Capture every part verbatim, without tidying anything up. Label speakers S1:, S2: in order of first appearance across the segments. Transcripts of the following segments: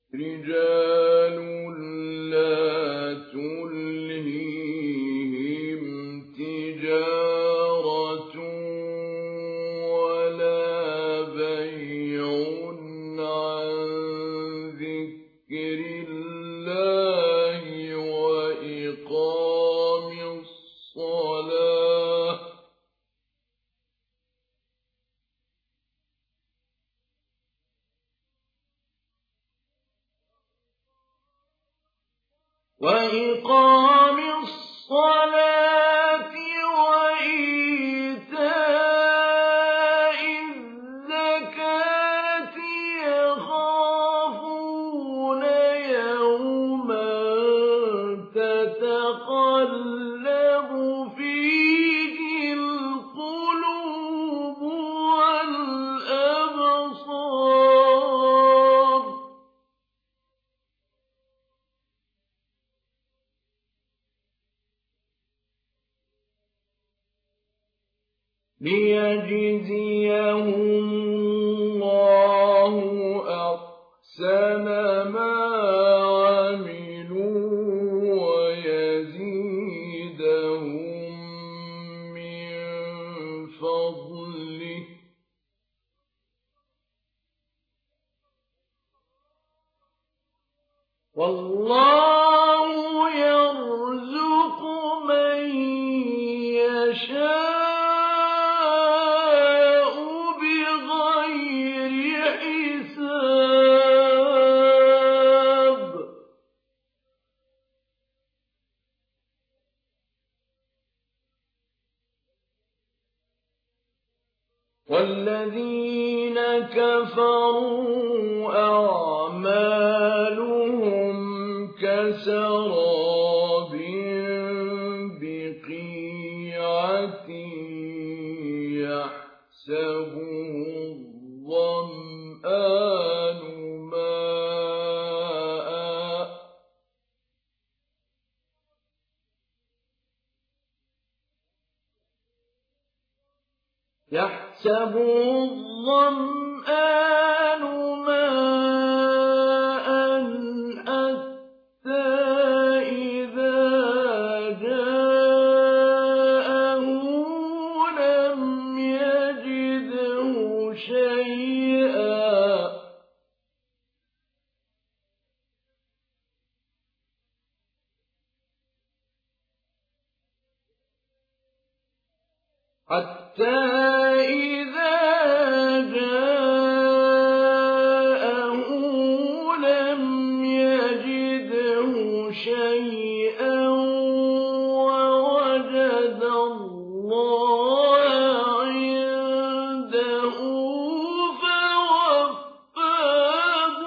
S1: رِجَالٌ لَّا تُلْهِيهِمْ تِجَارَةٌ وَلَا بَيْعٌ عَن ذِكْرِ اللَّهِ وَإِقَامِ الصَّلَاةِ وَإِقَامِ الصَّلَاةِ وَإِيتَاءِ الزَّكَاةِ يَخَافُونَ يَوْمًا تَتَقَلَّبُ فِيهِ الْقُلُوبُ وَالْأَبْصَارُ لِيَجْزِيَهُمُ اللَّهُ أَحْسَنَ مَا عَمِلُوا وَيَزِيدَهُم مِّن فَضْلِهِ ۗ وَاللَّهُ يَرْزُقُ مَن يَشَاءُ بِغَيْرِ حِسَابٍ وَالَّذِينَ كَفَرُوا أَعْمَالُهُمْ كَسَرَابٍ بِقِيعَةٍ يَحْسَبُهُ الظَّمْآنُ مَاءً يَحْسَبُهُ الظَّمْآنُ مَاءً حَتَّىٰ إِذَا جَاءَهُ لَمْ يَجِدْهُ شَيْئًا حَتَّىٰ إِذَا جَاءَهُ لَمْ يَجِدْهُ شَيْئًا وَوَجَدَ اللَّهَ عِندَهُ فَوَفَّاهُ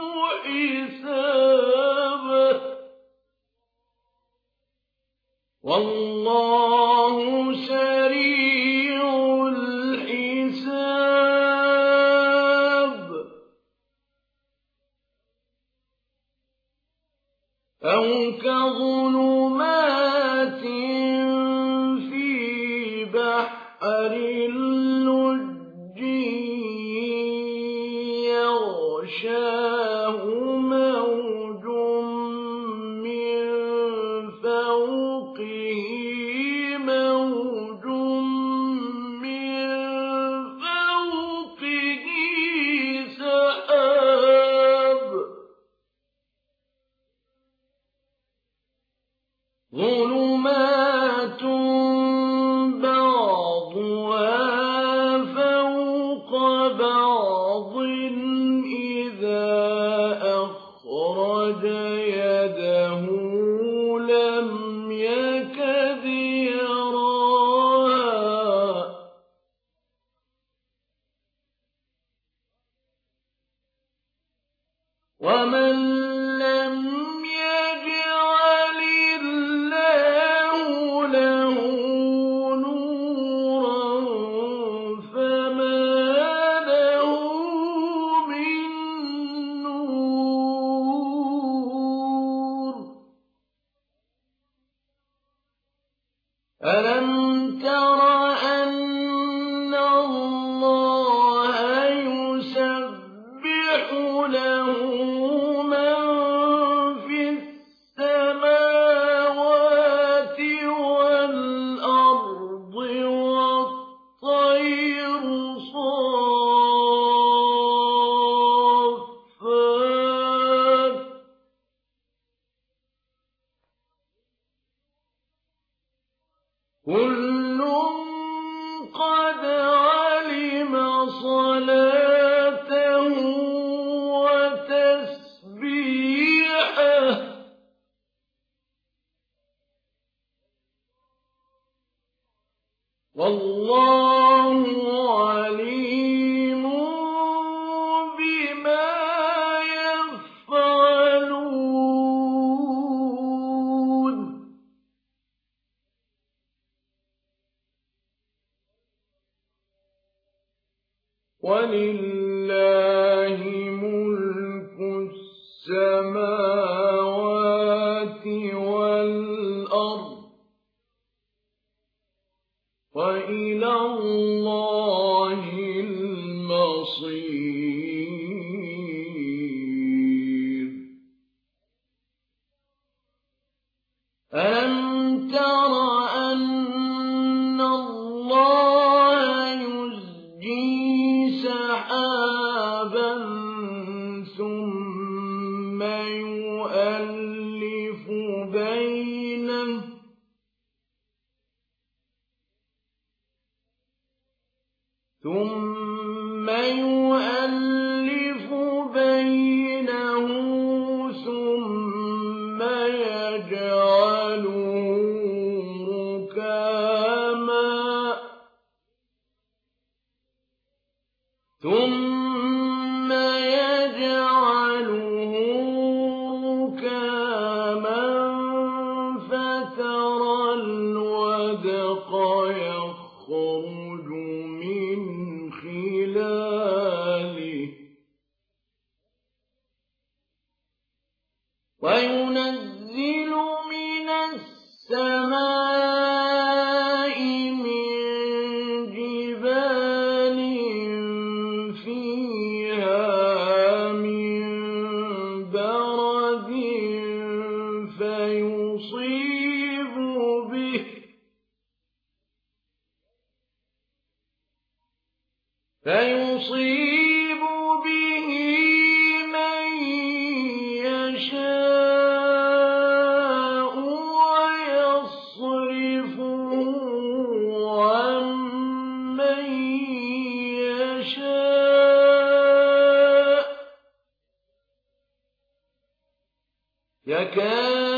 S1: حِسَابَهُ ۗ وَاللَّهُ سَرِيعُ الْحِسَابِ أَوْ كَظُلُمَاتٍ فِي بَحْرٍ لُجِّيٍّ يَغْشَاهُ مَوْجٌ مِّن فَوْقِهِ مَوْجٌ مِّن فَوْقِهِ سَحَابٌ ظُلُمَاتٌ بَعْضُهَا فَوْقَ بَعْضٍ إِذَا أَخْرَجَ يَدَهُ لَمْ يَكَدْ يَرَاهَا ۗ وَمَن لَّمْ يَجْعَلِ اللَّهُ لَهُ نُورًا فَمَا لَهُ مِن نُّورٍ أَلَمْ تَرَ أَنَّ اللَّهَ يُسَبِّحُ لَهُ مَن كل قد علم صلاته وتسبيحه والله عليم بما يفعلون ولله ملك السماوات والأرض وإلى الله المصير ألم تر أن الله يزجي سحابا ثم يؤلف بينه ثم يؤلف بينه ثم يجعله ركاما ثم يجعله ركاما فترى الودق يخرج من خلاله وينزل من السماء من جبال فيها من برد فيصيب به فيصيب به من يشاء ويصرفه عن من يشاء يكاد